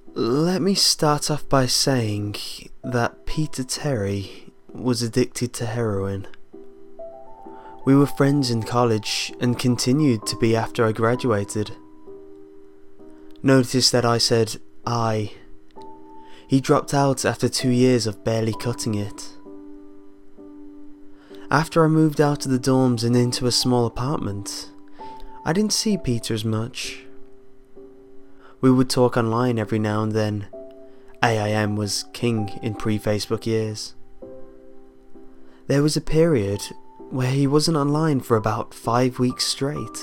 Let me start off by saying that Peter Terry was addicted to heroin. We were friends in college and continued to be after I graduated. Notice that I said I. He dropped out after 2 years of barely cutting it. After I moved out of the dorms and into a small apartment, I didn't see Peter as much. We would talk online every now and then. AIM was king in pre-Facebook years. There was a period where he wasn't online for about 5 weeks straight.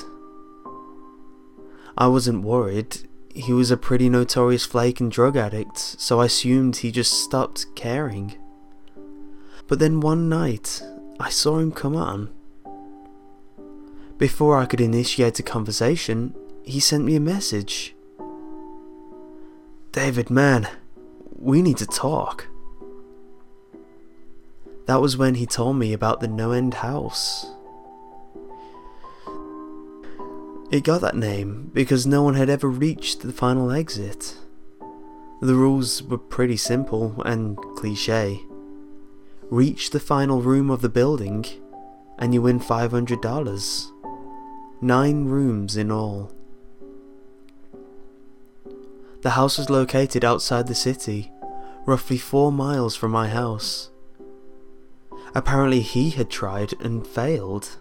I wasn't worried. He was a pretty notorious flake and drug addict, so I assumed he just stopped caring. But then one night, I saw him come on. Before I could initiate a conversation, he sent me a message. "David, man, we need to talk." That was when he told me about the No End House. It got that name because no one had ever reached the final exit. The rules were pretty simple and cliché. Reach the final room of the building and you win $500. 9 rooms in all. The house was located outside the city, roughly 4 miles from my house. Apparently he had tried and failed.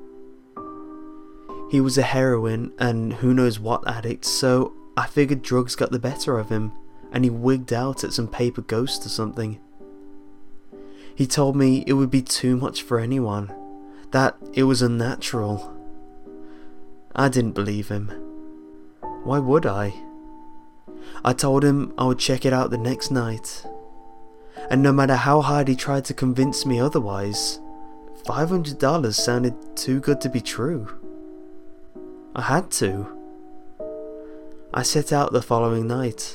He was a heroin and who knows what addict, so I figured drugs got the better of him and he wigged out at some paper ghost or something. He told me it would be too much for anyone, that it was unnatural. I didn't believe him. Why would I? I told him I would check it out the next night. And no matter how hard he tried to convince me otherwise, $500 sounded too good to be true. I had to. I set out the following night.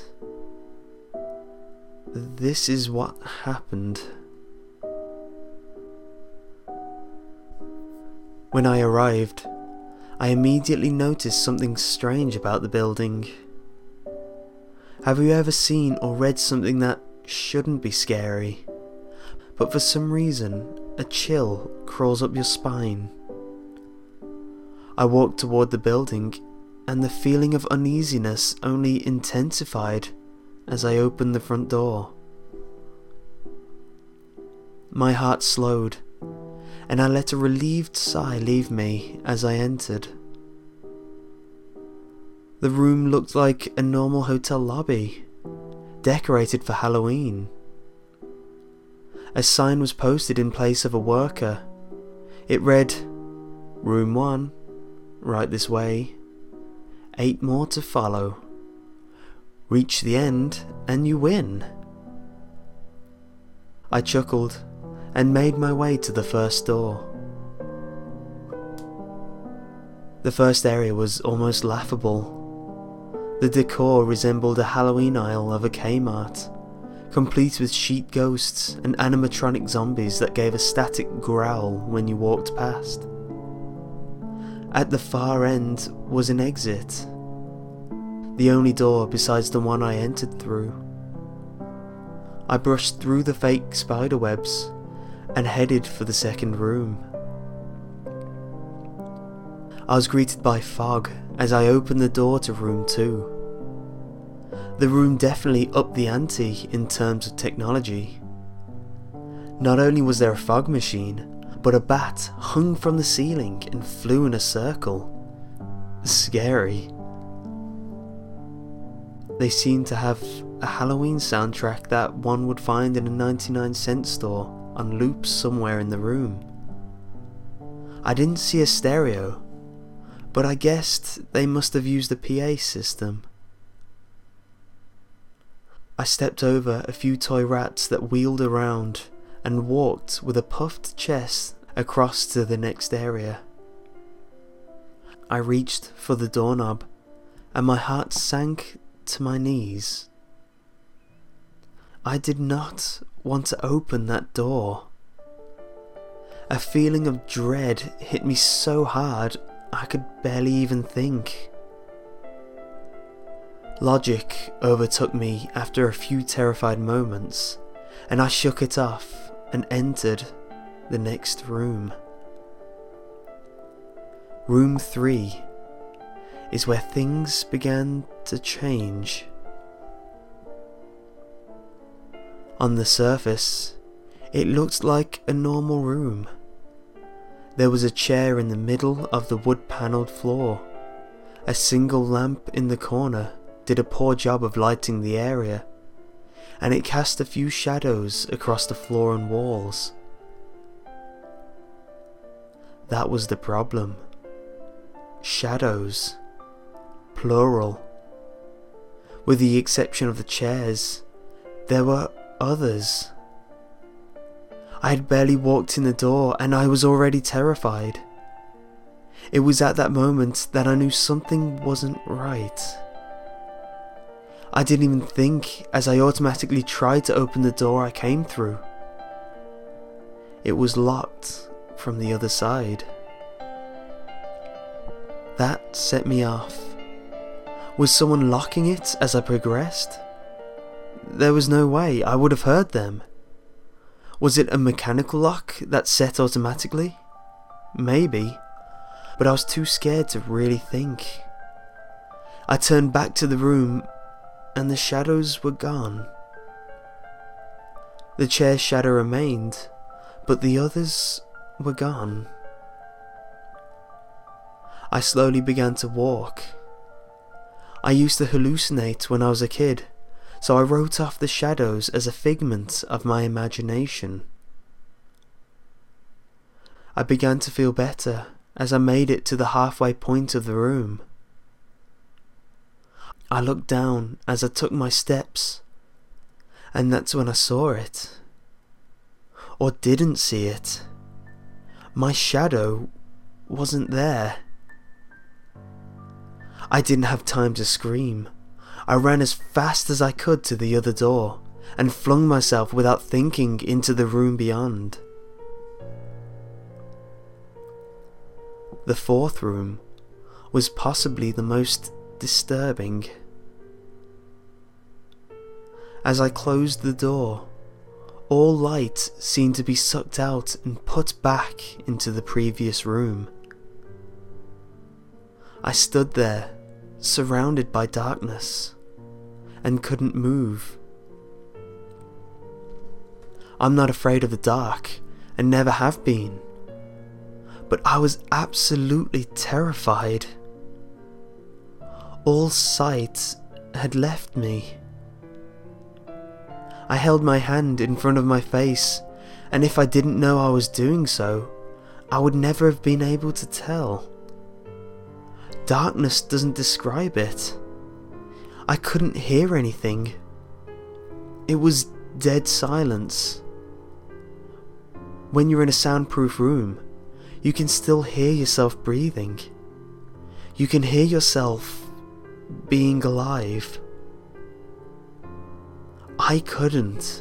This is what happened. When I arrived, I immediately noticed something strange about the building. Have you ever seen or read something that shouldn't be scary, but for some reason a chill crawls up your spine? I walked toward the building and the feeling of uneasiness only intensified as I opened the front door. My heart slowed and I let a relieved sigh leave me as I entered. The room looked like a normal hotel lobby, decorated for Halloween. A sign was posted in place of a worker. It read, "Room 1, right this way, 8 more to follow. Reach the end and you win." I chuckled and made my way to the first door. The first area was almost laughable. The decor resembled a Halloween aisle of a Kmart, complete with sheet ghosts and animatronic zombies that gave a static growl when you walked past. At the far end was an exit, the only door besides the one I entered through. I brushed through the fake spiderwebs and headed for the second room. I was greeted by fog as I opened the door to room 2. The room definitely upped the ante in terms of technology. Not only was there a fog machine, but a bat hung from the ceiling and flew in a circle. Scary. They seemed to have a Halloween soundtrack that one would find in a 99-cent store on loop somewhere in the room. I didn't see a stereo, but I guessed they must have used a PA system. I stepped over a few toy rats that wheeled around and walked with a puffed chest across to the next area. I reached for the doorknob and my heart sank to my knees. I did not want to open that door. A feeling of dread hit me so hard I could barely even think. Logic overtook me after a few terrified moments, and I shook it off and entered the next room. Room 3 is where things began to change. On the surface, it looked like a normal room. There was a chair in the middle of the wood-panelled floor. A single lamp in the corner did a poor job of lighting the area, and it cast a few shadows across the floor and walls. That was the problem. Shadows. Plural. With the exception of the chairs, there were others. I had barely walked in the door and I was already terrified. It was at that moment that I knew something wasn't right. I didn't even think as I automatically tried to open the door I came through. It was locked from the other side. That set me off. Was someone locking it as I progressed? There was no way I would have heard them. Was it a mechanical lock that set automatically? Maybe, but I was too scared to really think. I turned back to the room and the shadows were gone. The chair's shadow remained, but the others were gone. I slowly began to walk. I used to hallucinate when I was a kid, so I wrote off the shadows as a figment of my imagination. I began to feel better as I made it to the halfway point of the room. I looked down as I took my steps, and that's when I saw it. Or didn't see it. My shadow wasn't there. I didn't have time to scream. I ran as fast as I could to the other door and flung myself without thinking into the room beyond. The fourth room was possibly the most disturbing. As I closed the door, all light seemed to be sucked out and put back into the previous room. I stood there, surrounded by darkness, and couldn't move. I'm not afraid of the dark, and never have been, but I was absolutely terrified. All sight had left me. I held my hand in front of my face, and if I didn't know I was doing so, I would never have been able to tell. Darkness doesn't describe it. I couldn't hear anything. It was dead silence. When you're in a soundproof room, you can still hear yourself breathing. You can hear yourself being alive. I couldn't.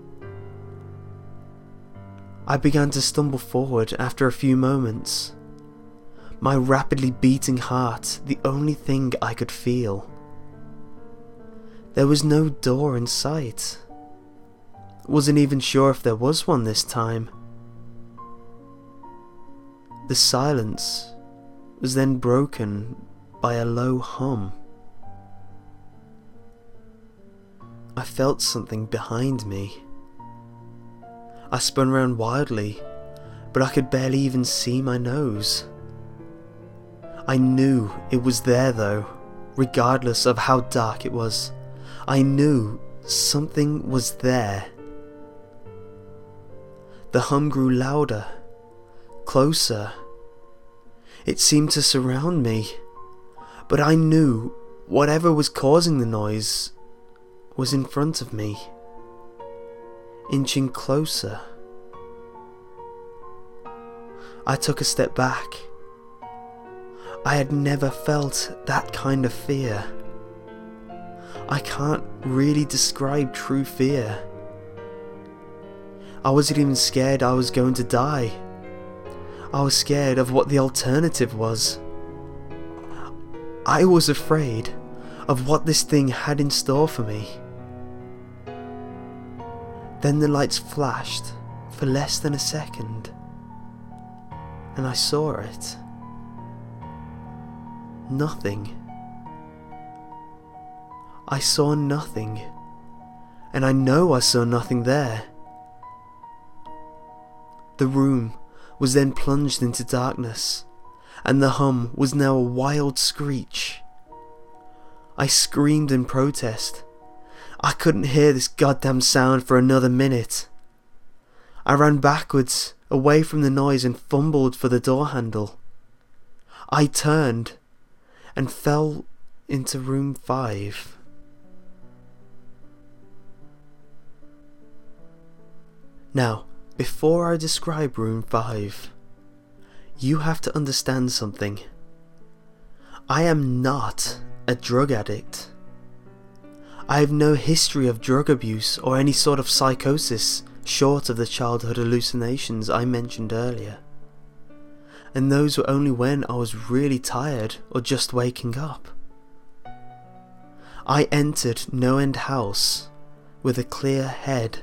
I began to stumble forward after a few moments. My rapidly beating heart, the only thing I could feel. There was no door in sight. Wasn't even sure if there was one this time. The silence was then broken by a low hum. I felt something behind me. I spun around wildly, but I could barely even see my nose. I knew it was there though, regardless of how dark it was. I knew something was there. The hum grew louder, closer. It seemed to surround me, but I knew whatever was causing the noise was in front of me, inching closer. I took a step back. I had never felt that kind of fear. I can't really describe true fear. I wasn't even scared I was going to die. I was scared of what the alternative was. I was afraid of what this thing had in store for me. Then the lights flashed for less than a second, and I saw it. Nothing. I saw nothing, and I know I saw nothing there. The room was then plunged into darkness, and the hum was now a wild screech. I screamed in protest. I couldn't hear this goddamn sound for another minute. I ran backwards, away from the noise, and fumbled for the door handle. I turned and fell into room 5. Now, before I describe room 5, you have to understand something. I am not a drug addict. I have no history of drug abuse or any sort of psychosis short of the childhood hallucinations I mentioned earlier. And those were only when I was really tired or just waking up. I entered No End House with a clear head.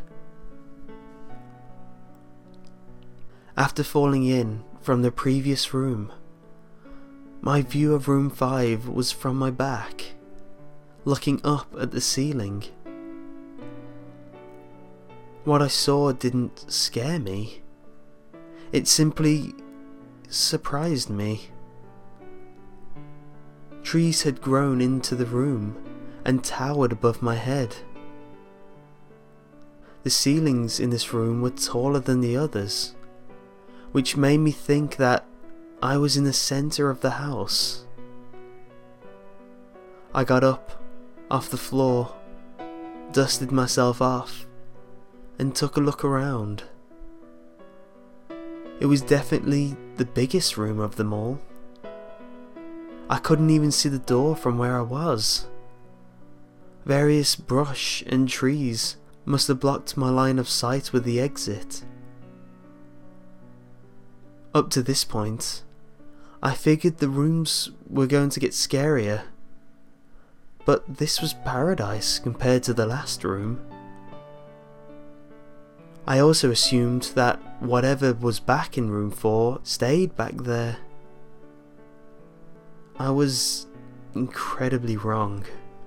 After falling in from the previous room, my view of room 5 was from my back, looking up at the ceiling. What I saw didn't scare me. It simply surprised me. Trees had grown into the room and towered above my head. The ceilings in this room were taller than the others, which made me think that I was in the center of the house. I got up off the floor, dusted myself off, and took a look around. It was definitely the biggest room of them all. I couldn't even see the door from where I was. Various brush and trees must have blocked my line of sight with the exit. Up to this point, I figured the rooms were going to get scarier, but this was paradise compared to the last room. I also assumed that whatever was back in room 4 stayed back there. I was incredibly wrong.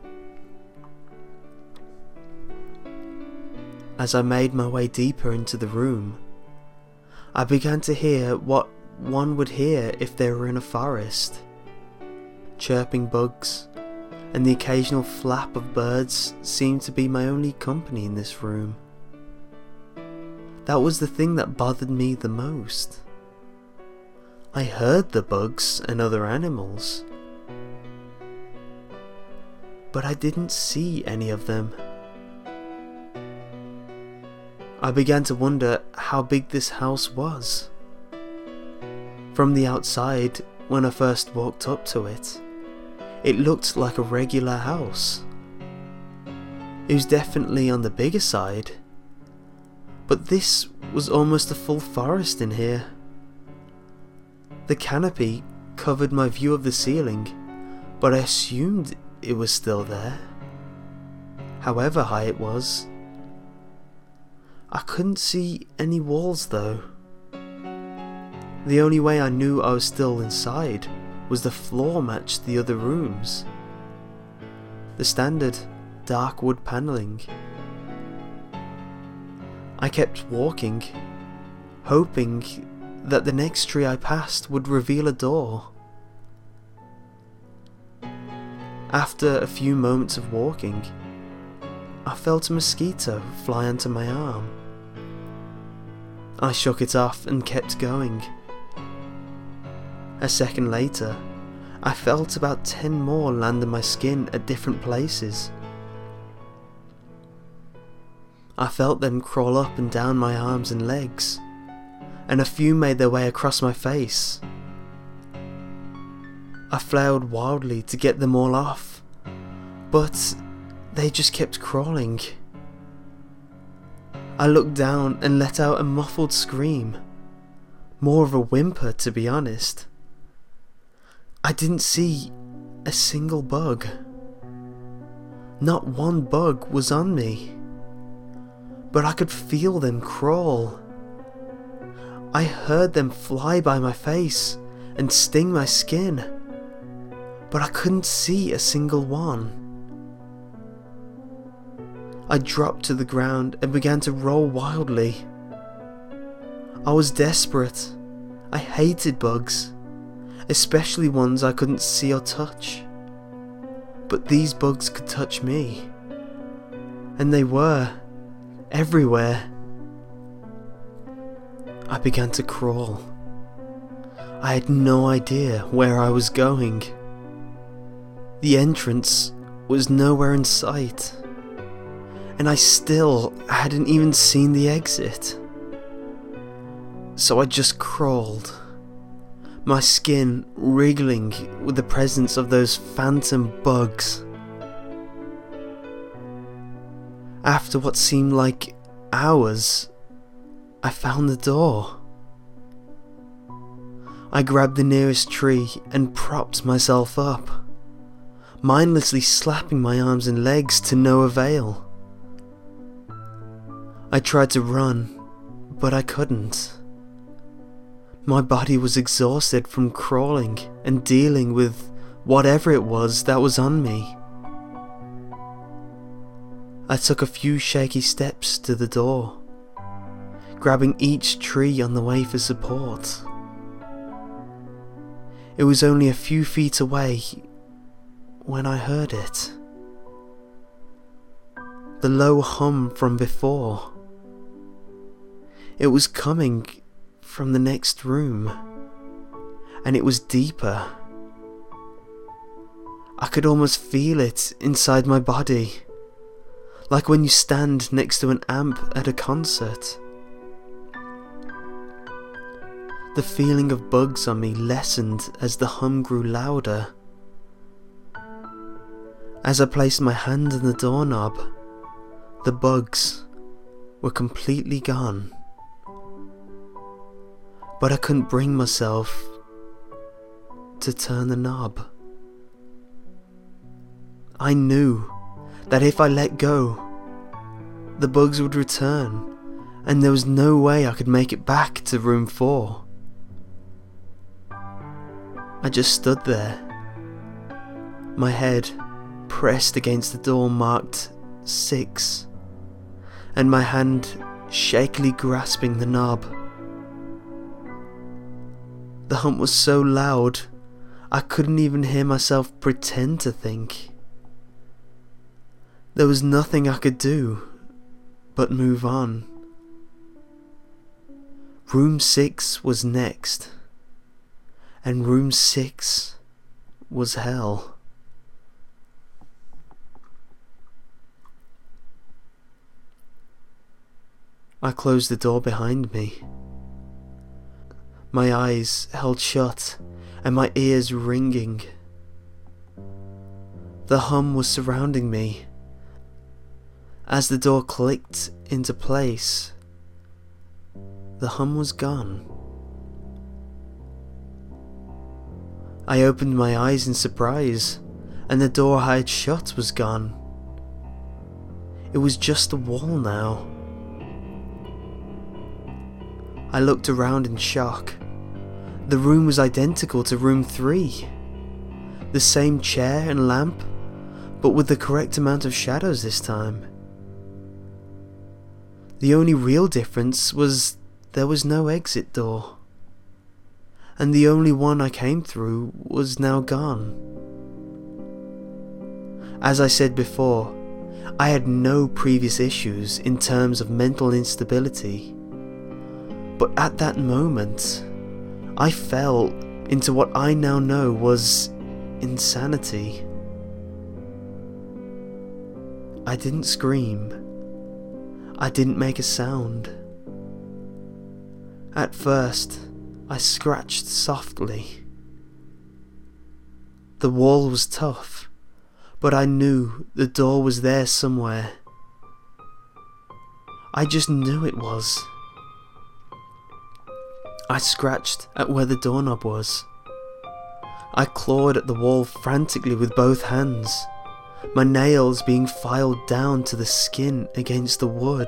As I made my way deeper into the room, I began to hear what one would hear if they were in a forest. Chirping bugs and the occasional flap of birds seemed to be my only company in this room. That was the thing that bothered me the most. I heard the bugs and other animals, but I didn't see any of them. I began to wonder how big this house was. From the outside, when I first walked up to it, it looked like a regular house. It was definitely on the bigger side, but this was almost a full forest in here. The canopy covered my view of the ceiling, but I assumed it was still there, however high it was. I couldn't see any walls though. The only way I knew I was still inside was the floor matched the other rooms. The standard dark wood panelling. I kept walking, hoping that the next tree I passed would reveal a door. After a few moments of walking, I felt a mosquito fly onto my arm. I shook it off and kept going. A second later, I felt about 10 more land on my skin at different places. I felt them crawl up and down my arms and legs, and a few made their way across my face. I flailed wildly to get them all off, but they just kept crawling. I looked down and let out a muffled scream, more of a whimper to be honest. I didn't see a single bug. Not one bug was on me, but I could feel them crawl. I heard them fly by my face and sting my skin, but I couldn't see a single one. I dropped to the ground and began to roll wildly. I was desperate. I hated bugs, especially ones I couldn't see or touch. But these bugs could touch me, and they were everywhere. I began to crawl. I had no idea where I was going. The entrance was nowhere in sight, and I still hadn't even seen the exit. So I just crawled, my skin wriggling with the presence of those phantom bugs. After what seemed like hours, I found the door. I grabbed the nearest tree and propped myself up, mindlessly slapping my arms and legs to no avail. I tried to run, but I couldn't. My body was exhausted from crawling and dealing with whatever it was that was on me. I took a few shaky steps to the door, grabbing each tree on the way for support. It was only a few feet away when I heard it. The low hum from before. It was coming from the next room, and it was deeper. I could almost feel it inside my body, like when you stand next to an amp at a concert. The feeling of bugs on me lessened as the hum grew louder. As I placed my hand on the doorknob, the bugs were completely gone. But I couldn't bring myself to turn the knob. I knew that if I let go, the bugs would return, and there was no way I could make it back to room 4. I just stood there, my head pressed against the door marked 6, and my hand shakily grasping the knob. The hum was so loud, I couldn't even hear myself pretend to think. There was nothing I could do but move on. Room 6 was next, and room 6 was hell. I closed the door behind me. My eyes held shut and my ears ringing. The hum was surrounding me. As the door clicked into place, the hum was gone. I opened my eyes in surprise, and the door I had shut was gone. It was just a wall now. I looked around in shock. The room was identical to room 3. The same chair and lamp, but with the correct amount of shadows this time. The only real difference was there was no exit door, and the only one I came through was now gone. As I said before, I had no previous issues in terms of mental instability, but at that moment, I fell into what I now know was insanity. I didn't scream. I didn't make a sound. At first, I scratched softly. The wall was tough, but I knew the door was there somewhere. I just knew it was. I scratched at where the doorknob was. I clawed at the wall frantically with both hands, my nails being filed down to the skin against the wood.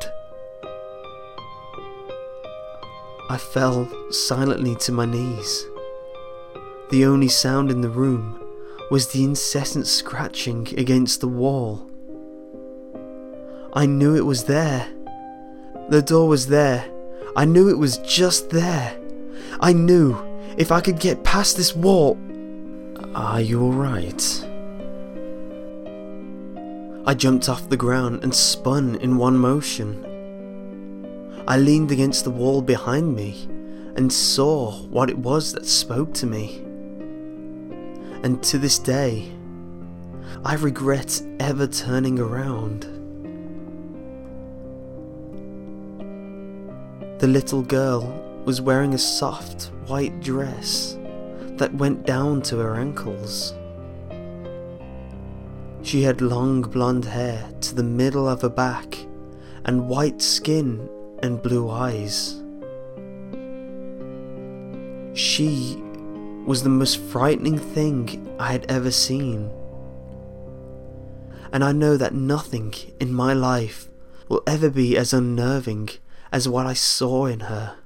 I fell silently to my knees. The only sound in the room was the incessant scratching against the wall. I knew it was there. The door was there. I knew it was just there. I knew if I could get past this wall... Are you alright? I jumped off the ground and spun in one motion. I leaned against the wall behind me and saw what it was that spoke to me. And to this day, I regret ever turning around. The little girl was wearing a soft white dress that went down to her ankles. She had long blonde hair to the middle of her back and white skin and blue eyes. She was the most frightening thing I had ever seen. And I know that nothing in my life will ever be as unnerving as what I saw in her.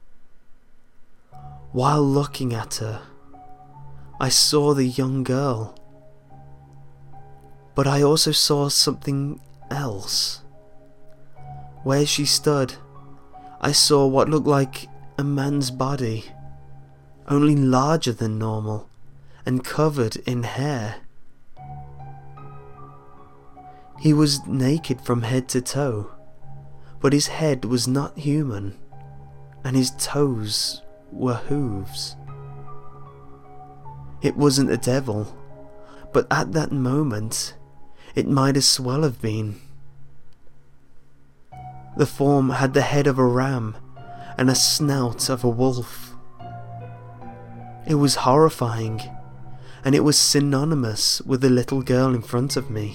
While looking at her, I saw the young girl. But I also saw something else. Where she stood, I saw what looked like a man's body, only larger than normal and covered in hair. He was naked from head to toe, but his head was not human, and his toes were hooves. It wasn't a devil, but at that moment, it might as well have been. The form had the head of a ram and a snout of a wolf. It was horrifying, and it was synonymous with the little girl in front of me.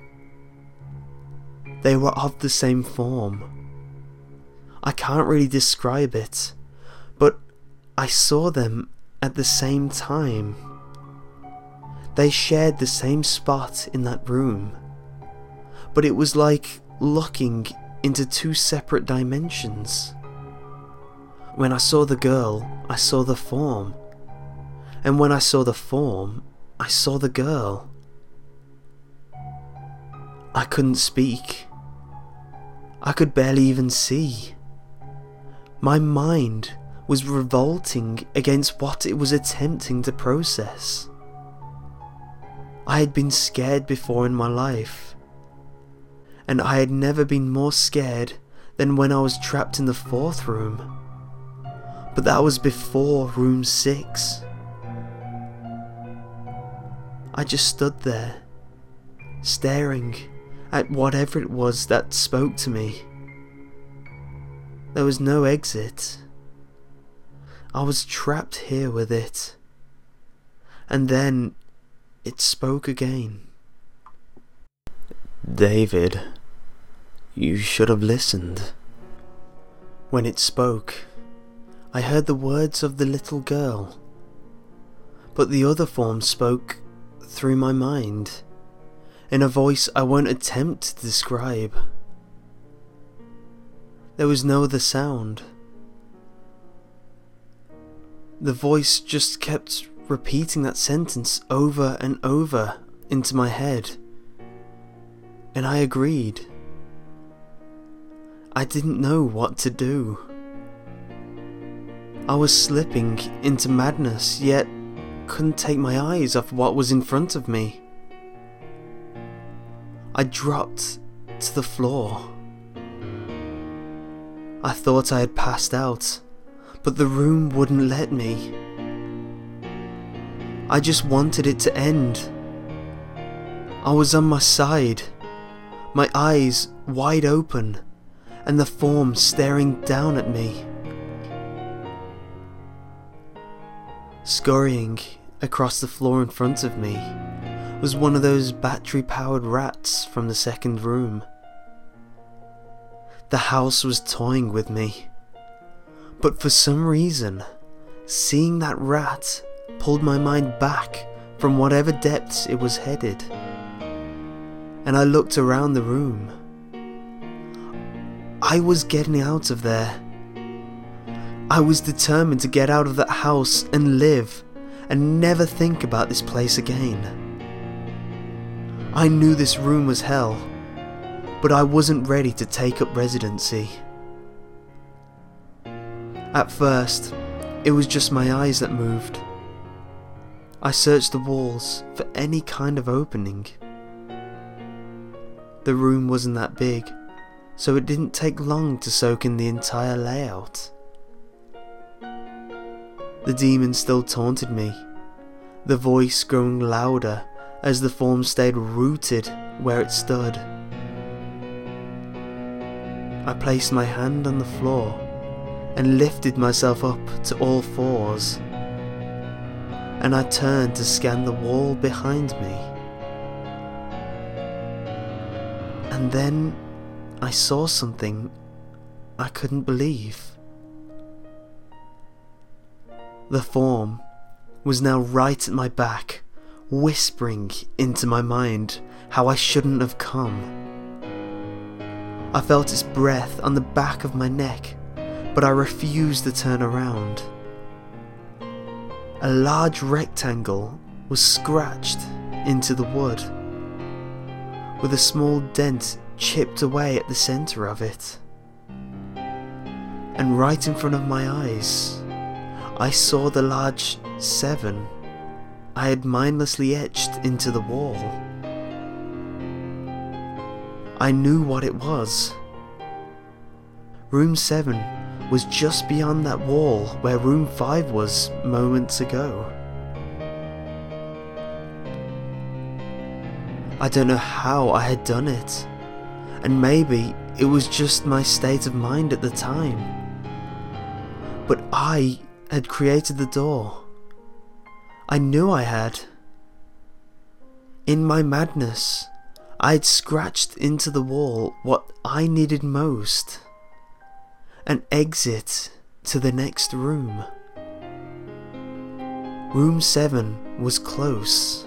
They were of the same form. I can't really describe it, but I saw them at the same time. They shared the same spot in that room, but it was like looking into two separate dimensions. When I saw the girl, I saw the form, and when I saw the form, I saw the girl. I couldn't speak. I could barely even see. My mind was revolting against what it was attempting to process. I had been scared before in my life, and I had never been more scared than when I was trapped in the 4th room. But that was before room 6. I just stood there, staring at whatever it was that spoke to me. There was no exit. I was trapped here with it. And then it spoke again. David, you should have listened. When it spoke, I heard the words of the little girl, but the other form spoke through my mind, in a voice I won't attempt to describe. There was no other sound. The voice just kept repeating that sentence over and over into my head, and I agreed. I didn't know what to do. I was slipping into madness, yet couldn't take my eyes off what was in front of me. I dropped to the floor. I thought I had passed out, but the room wouldn't let me. I just wanted it to end. I was on my side, my eyes wide open, and the form staring down at me. Scurrying across the floor in front of me was one of those battery-powered rats from the 2nd room. The house was toying with me, but for some reason, seeing that rat pulled my mind back from whatever depths it was headed. and I looked around the room. I was getting out of there. I was determined to get out of that house and live, and never think about this place again. I knew this room was hell, but I wasn't ready to take up residency. At first, it was just my eyes that moved. I searched the walls for any kind of opening. The room wasn't that big, so it didn't take long to soak in the entire layout. The demon still taunted me, the voice growing louder as the form stayed rooted where it stood. I placed my hand on the floor and lifted myself up to all fours, and I turned to scan the wall behind me. And then I saw something I couldn't believe. The form was now right at my back, whispering into my mind how I shouldn't have come. I felt its breath on the back of my neck, but I refused to turn around. A large rectangle was scratched into the wood, with a small dent chipped away at the centre of it. And right in front of my eyes, I saw the large 7 I had mindlessly etched into the wall. I knew what it was. Room 7 was just beyond that wall where room 5 was moments ago. I don't know how I had done it, and maybe it was just my state of mind at the time, but I had created the door. I knew I had. In my madness, I had scratched into the wall what I needed most: an exit to the next room. Room 7 was close.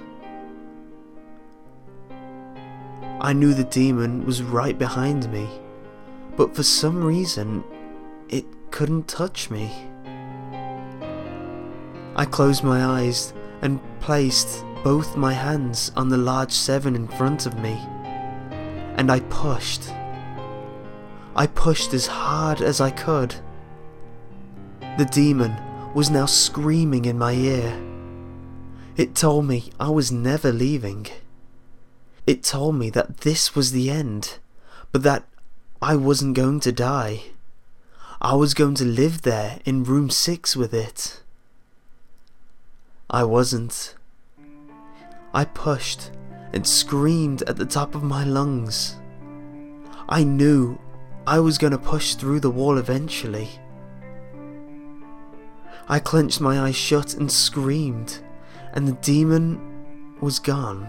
I knew the demon was right behind me, but for some reason, it couldn't touch me. I closed my eyes and placed both my hands on the large 7 in front of me, and I pushed. I pushed as hard as I could. The demon was now screaming in my ear. It told me I was never leaving. It told me that this was the end, but that I wasn't going to die. I was going to live there in room 6 with it. I wasn't. I pushed and screamed at the top of my lungs. I knew I was going to push through the wall eventually. I clenched my eyes shut and screamed, and the demon was gone.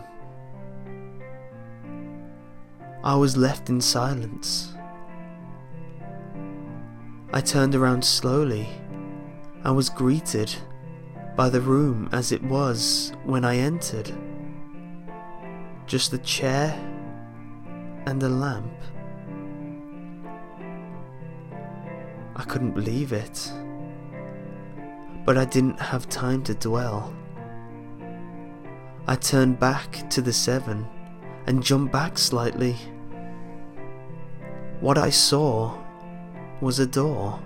I was left in silence. I turned around slowly and was greeted by the room as it was when I entered. Just a chair and a lamp. I couldn't believe it, but I didn't have time to dwell. I turned back to the 7 and jumped back slightly. What I saw was a door.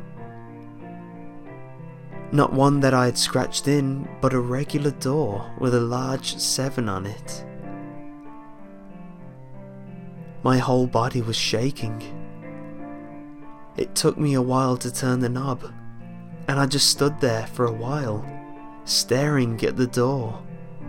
Not one that I had scratched in, but a regular door with a large 7 on it. My whole body was shaking. It took me a while to turn the knob, and I just stood there for a while, staring at the door.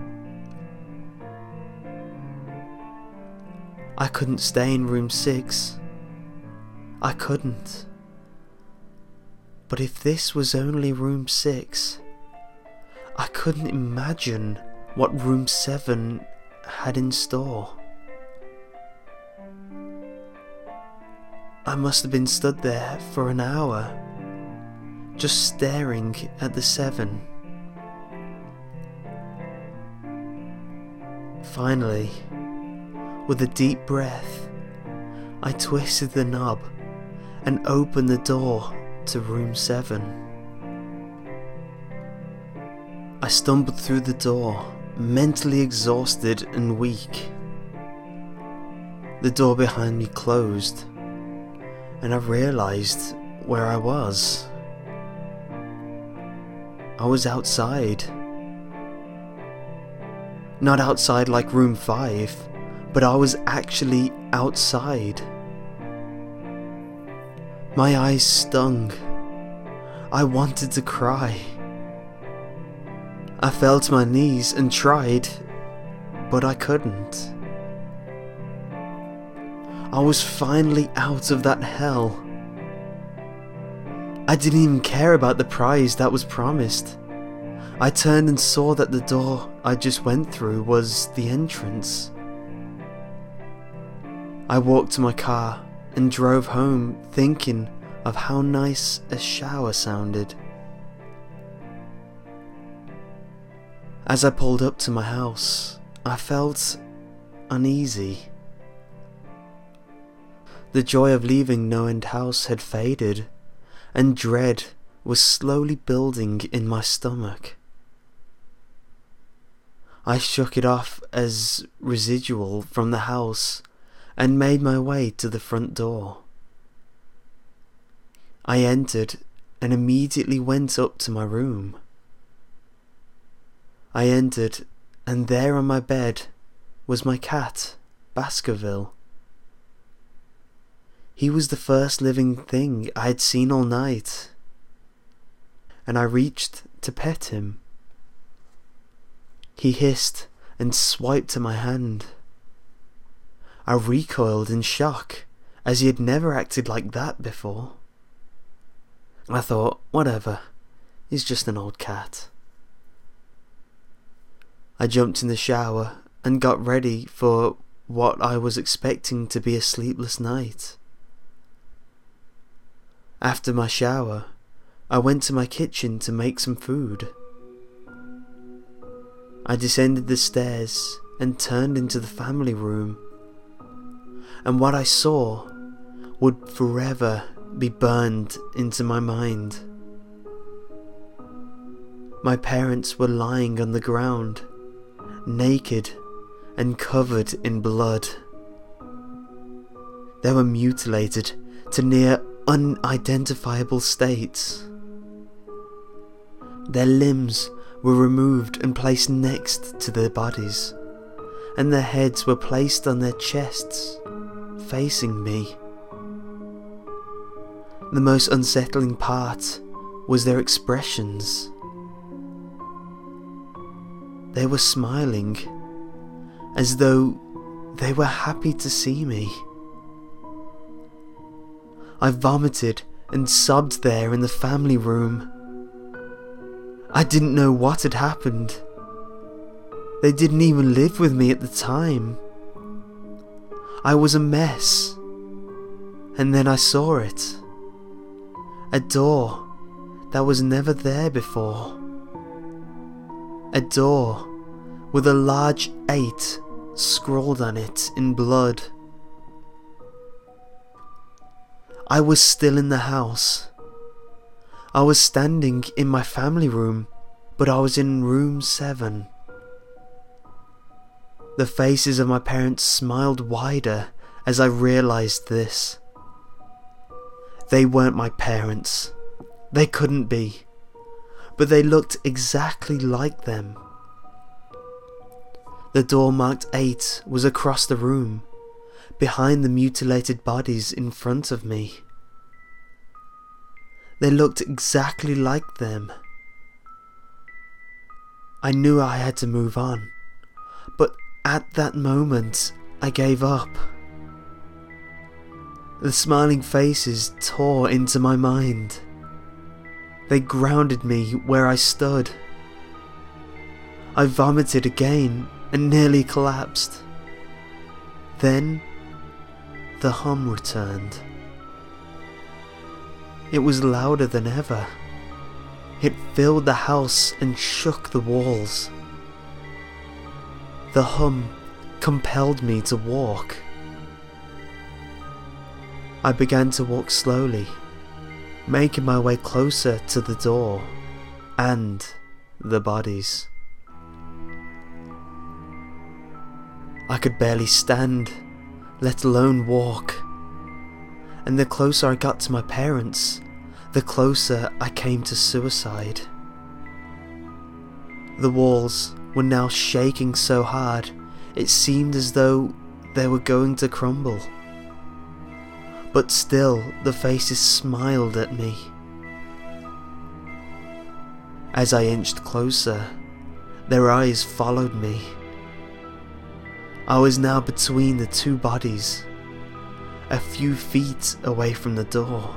I couldn't stay in room 6. I couldn't. But if this was only room 6, I couldn't imagine what room 7 had in store. I must have been stood there for an hour, just staring at the 7. Finally, With a deep breath, I twisted the knob and opened the door to room 7. I stumbled through the door, mentally exhausted and weak. The door behind me closed, and I realized where I was. I was outside. Not outside like room 5, but I was actually outside. My eyes stung. I wanted to cry. I fell to my knees and tried, but I couldn't. I was finally out of that hell. I didn't even care about the prize that was promised. I turned and saw that the door I just went through was the entrance. I walked to my car and drove home thinking of how nice a shower sounded. As I pulled up to my house, I felt uneasy. The joy of leaving No End House had faded, and dread was slowly building in my stomach. I shook it off as residual from the house and made my way to the front door. I entered and immediately went up to my room. I entered, and there on my bed was my cat, Baskerville. He was the first living thing I had seen all night, and I reached to pet him. He hissed and swiped at my hand. I recoiled in shock, as he had never acted like that before. I thought, whatever, he's just an old cat. I jumped in the shower and got ready for what I was expecting to be a sleepless night. After my shower, I went to my kitchen to make some food. I descended the stairs and turned into the family room, and what I saw would forever be burned into my mind. My parents were lying on the ground, naked and covered in blood. They were mutilated to near unidentifiable states. Their limbs were removed and placed next to their bodies, and their heads were placed on their chests, facing me. The most unsettling part was their expressions. They were smiling, as though they were happy to see me. I vomited and sobbed there in the family room. I didn't know what had happened. They didn't even live with me at the time. I was a mess. And then I saw it. A door that was never there before. A door with a large 8 scrawled on it in blood. I was still in the house. I was standing in my family room, but I was in room 7. The faces of my parents smiled wider as I realized this. They weren't my parents. They couldn't be. But they looked exactly like them. The door marked 8 was across the room, behind the mutilated bodies in front of me. They looked exactly like them. I knew I had to move on, but at that moment I gave up. The smiling faces tore into my mind. They grounded me where I stood. I vomited again and nearly collapsed. Then the hum returned. It was louder than ever. It filled the house and shook the walls. The hum compelled me to walk. I began to walk slowly, making my way closer to the door and the bodies. I could barely stand, let alone walk, and the closer I got to my parents, the closer I came to suicide. The walls were now shaking so hard it seemed as though they were going to crumble. But still the faces smiled at me. As I inched closer, their eyes followed me. I was now between the two bodies, a few feet away from the door.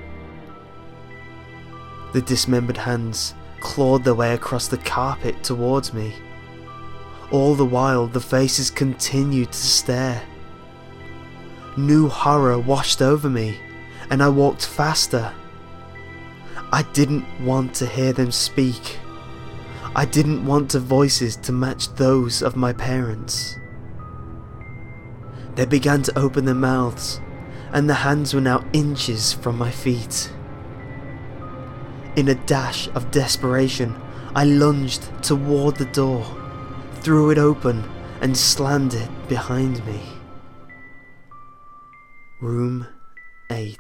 The dismembered hands clawed their way across the carpet towards me. All the while the faces continued to stare. New horror washed over me, and I walked faster. I didn't want to hear them speak. I didn't want the voices to match those of my parents. They began to open their mouths, and the hands were now inches from my feet. In a dash of desperation, I lunged toward the door, threw it open, and slammed it behind me. Room 8.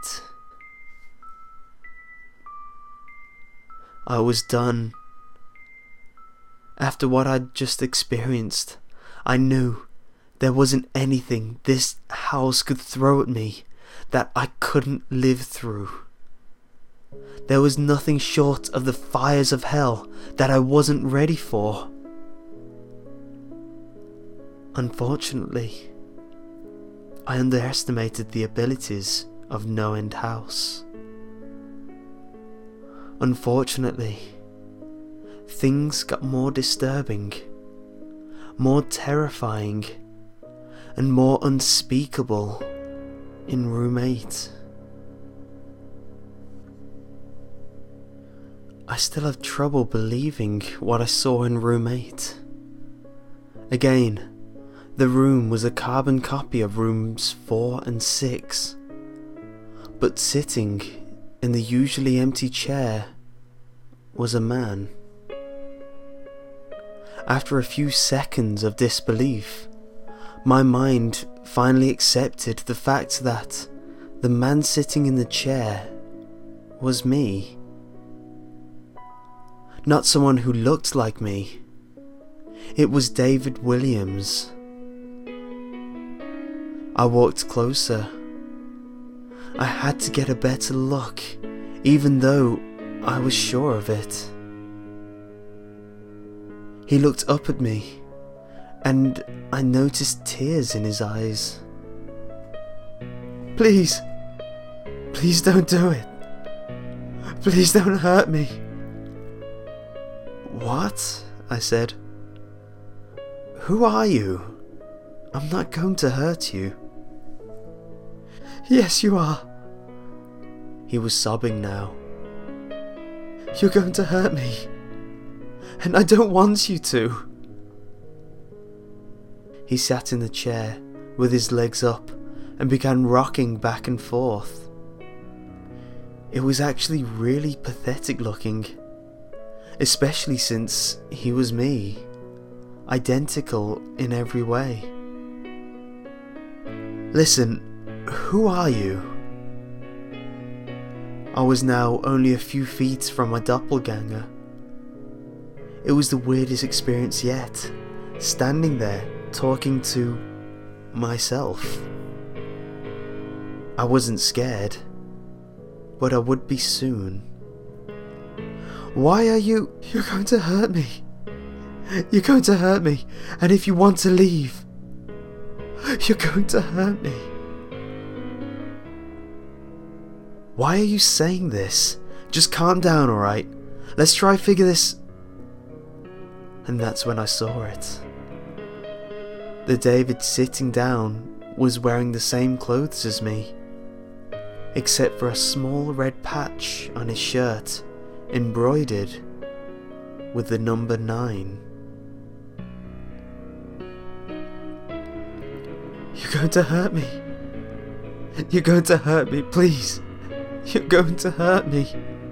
I was done. After what I'd just experienced, I knew there wasn't anything this house could throw at me that I couldn't live through. There was nothing short of the fires of hell that I wasn't ready for. Unfortunately, I underestimated the abilities of No End House. Unfortunately, things got more disturbing, more terrifying, and more unspeakable in Room 8. I still have trouble believing what I saw in Room 8. Again, the room was a carbon copy of rooms 4 and 6, but sitting in the usually empty chair was a man. After a few seconds of disbelief, my mind finally accepted the fact that the man sitting in the chair was me. Not someone who looked like me. It was David Williams. I walked closer. I had to get a better look, even though I was sure of it. He looked up at me, and I noticed tears in his eyes. Please, please don't do it. Please don't hurt me. What? I said. Who are you? I'm not going to hurt you. Yes, you are. He was sobbing now. You're going to hurt me, and I don't want you to. He sat in the chair with his legs up and began rocking back and forth. It was actually really pathetic looking, especially since he was me, identical in every way. Listen, who are you? I was now only a few feet from my doppelganger. It was the weirdest experience yet, standing there talking to myself. I wasn't scared, but I would be soon. Why are you... You're going to hurt me. You're going to hurt me, and if you want to leave, you're going to hurt me. Why are you saying this? Just calm down, alright? Let's try figure this... And that's when I saw it. The David sitting down was wearing the same clothes as me, except for a small red patch on his shirt, embroidered with the number 9. You're going to hurt me. You're going to hurt me, please. You're going to hurt me.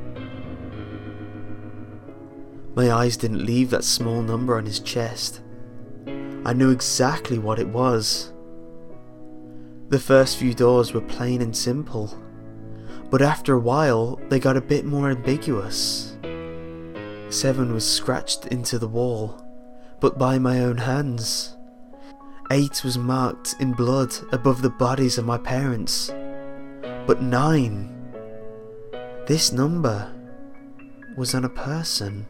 My eyes didn't leave that small number on his chest. I knew exactly what it was. The first few doors were plain and simple, but after a while they got a bit more ambiguous. 7 was scratched into the wall, but by my own hands. 8 was marked in blood above the bodies of my parents, but 9, this number, was on a person.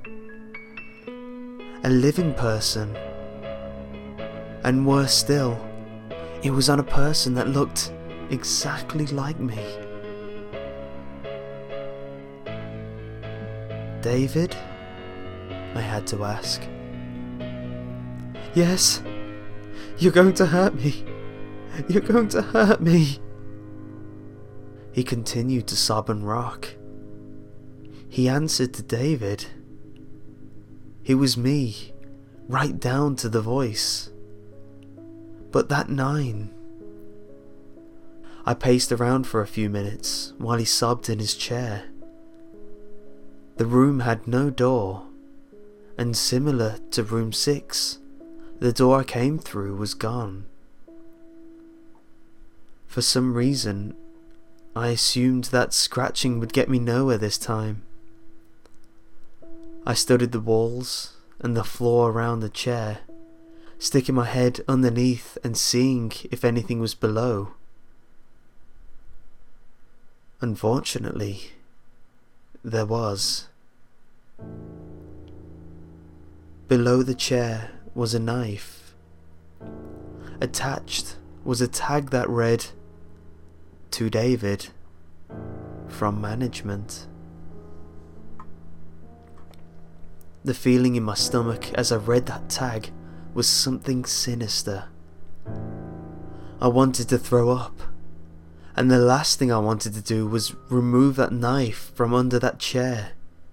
A living person. And worse still, it was on a person that looked exactly like me. David? I had to ask. Yes, you're going to hurt me. You're going to hurt me. He continued to sob and rock. He answered to David. It was me, right down to the voice. But that 9. I paced around for a few minutes while he sobbed in his chair. The room had no door, and similar to room 6, the door I came through was gone. For some reason, I assumed that scratching would get me nowhere this time. I studied the walls and the floor around the chair, sticking my head underneath and seeing if anything was below. Unfortunately, there was. Below the chair was a knife. Attached was a tag that read, "To David, from management." The feeling in my stomach as I read that tag was something sinister. I wanted to throw up, and the last thing I wanted to do was remove that knife from under that chair.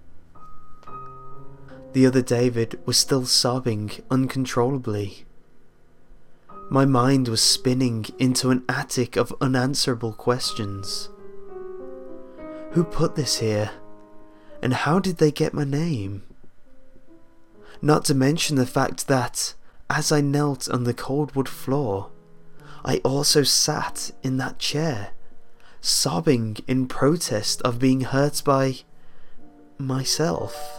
The other David was still sobbing uncontrollably. My mind was spinning into an attic of unanswerable questions. Who put this here? And how did they get my name? Not to mention the fact that, as I knelt on the cold wood floor, I also sat in that chair, sobbing in protest of being hurt by myself.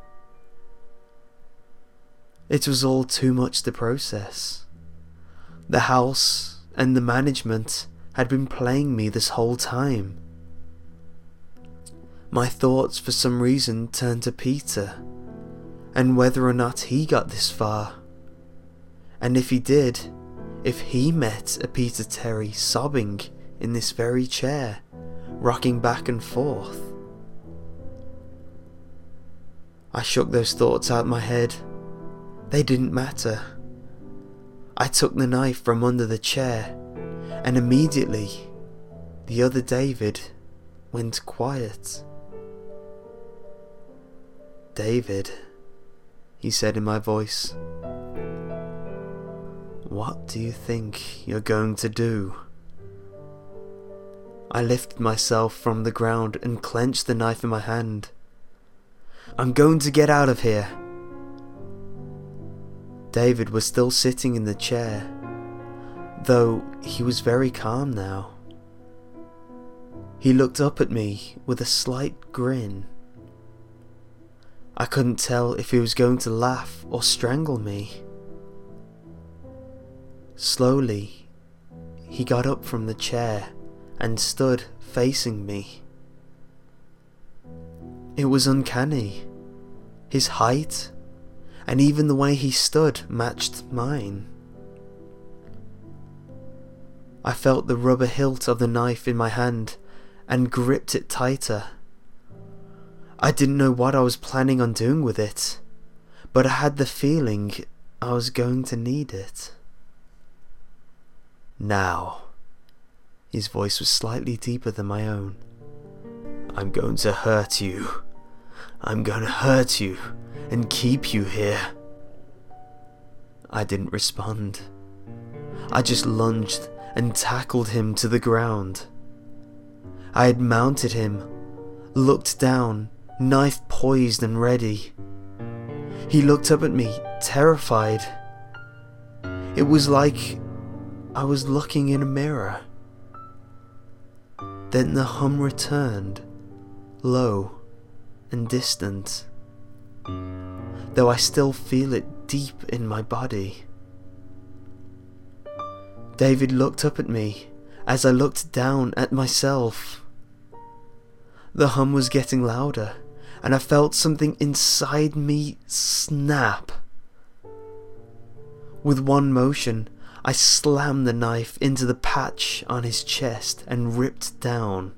It was all too much to process. The house and the management had been playing me this whole time. My thoughts for some reason turned to Peter, and whether or not he got this far. And if he did, if he met a Peter Terry sobbing in this very chair, rocking back and forth. I shook those thoughts out my head. They didn't matter. I took the knife from under the chair, and immediately the other David went quiet. "David," he said in my voice, "what do you think you're going to do?" I lifted myself from the ground and clenched the knife in my hand. "I'm going to get out of here." David was still sitting in the chair, though he was very calm now. He looked up at me with a slight grin. I couldn't tell if he was going to laugh or strangle me. Slowly, he got up from the chair and stood facing me. It was uncanny. His height, and even the way he stood, matched mine. I felt the rubber hilt of the knife in my hand and gripped it tighter. I didn't know what I was planning on doing with it, but I had the feeling I was going to need it. "Now," his voice was slightly deeper than my own, "I'm going to hurt you. I'm going to hurt you and keep you here." I didn't respond. I just lunged and tackled him to the ground. I had mounted him, looked down, knife poised and ready. He looked up at me, terrified. It was like I was looking in a mirror. Then the hum returned, low and distant, though I still feel it deep in my body. David looked up at me as I looked down at myself. The hum was getting louder, and I felt something inside me snap. With one motion, I slammed the knife into the patch on his chest and ripped down.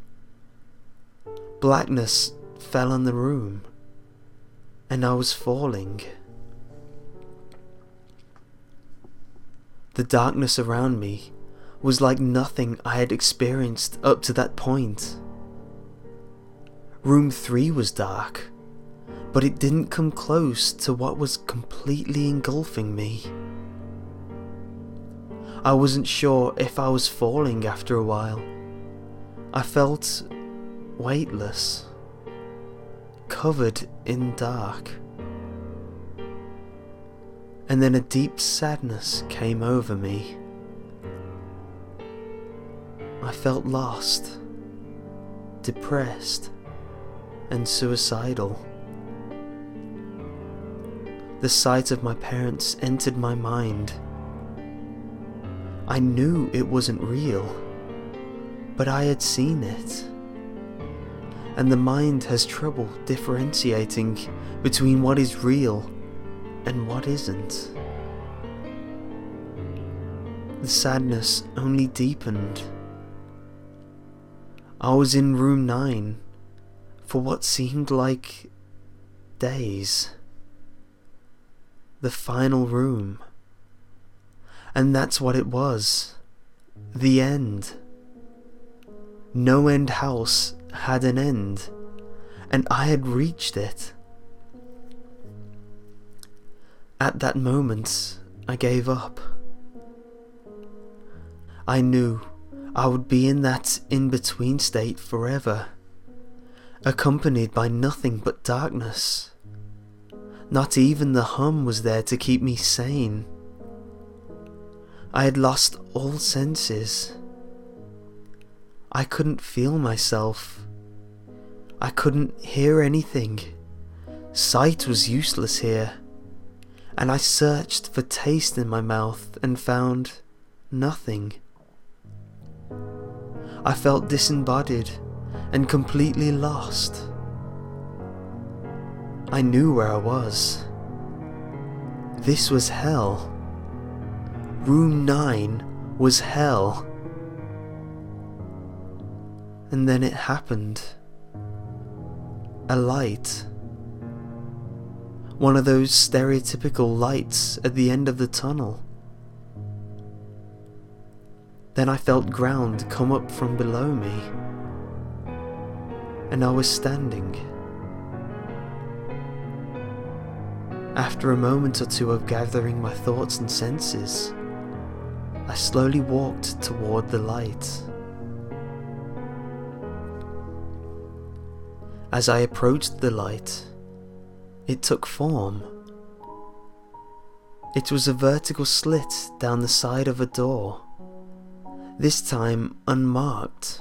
Blackness fell on the room, and I was falling. The darkness around me was like nothing I had experienced up to that point. Room 3 was dark, but it didn't come close to what was completely engulfing me. I wasn't sure if I was falling after a while. I felt weightless, covered in dark. And then a deep sadness came over me. I felt lost, depressed, and suicidal. The sight of my parents entered my mind. I knew it wasn't real, but I had seen it. And the mind has trouble differentiating between what is real and what isn't. The sadness only deepened. I was in room 9 for what seemed like days. The final room. And that's what it was. The end. No End House had an end, and I had reached it. At that moment, I gave up. I knew I would be in that in-between state forever, accompanied by nothing but darkness. Not even the hum was there to keep me sane. I had lost all senses. I couldn't feel myself. I couldn't hear anything. Sight was useless here, and I searched for taste in my mouth and found nothing. I felt disembodied and completely lost. I knew where I was. This was hell. Room 9 was hell. And then it happened. A light. One of those stereotypical lights at the end of the tunnel. Then I felt ground come up from below me, and I was standing. After a moment or two of gathering my thoughts and senses, I slowly walked toward the light. As I approached the light, it took form. It was a vertical slit down the side of a door, this time unmarked.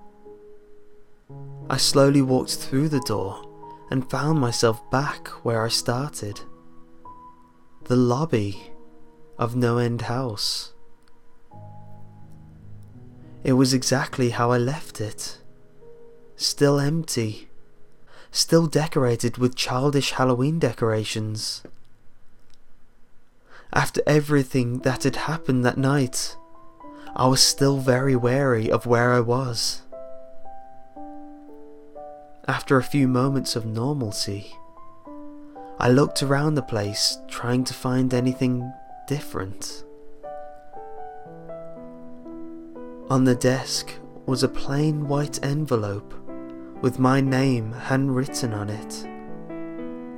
I slowly walked through the door and found myself back where I started. The lobby of No End House. It was exactly how I left it. Still empty. Still decorated with childish Halloween decorations. After everything that had happened that night, I was still very wary of where I was. After a few moments of normalcy, I looked around the place, trying to find anything different. On the desk was a plain white envelope with my name handwritten on it.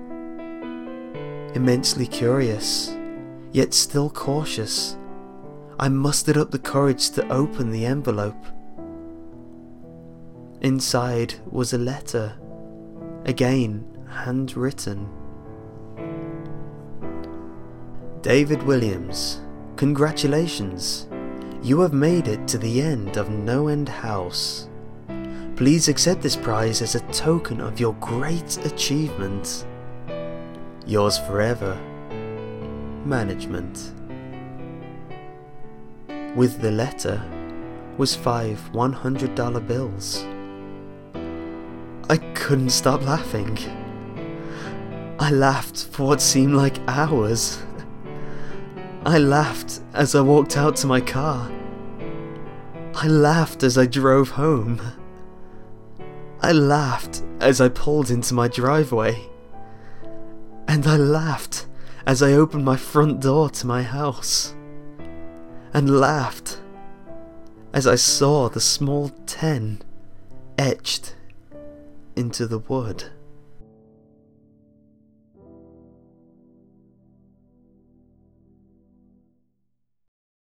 Immensely curious, yet still cautious, I mustered up the courage to open the envelope. Inside was a letter, again handwritten. David Williams, congratulations. You have made it to the end of No End House. Please accept this prize as a token of your great achievement. Yours forever, Management. With the letter was 5 $100 bills. I couldn't stop laughing. I laughed for what seemed like hours. I laughed as I walked out to my car. I laughed as I drove home. I laughed as I pulled into my driveway. And I laughed as I opened my front door to my house. And laughed as I saw the small 10 etched into the wood.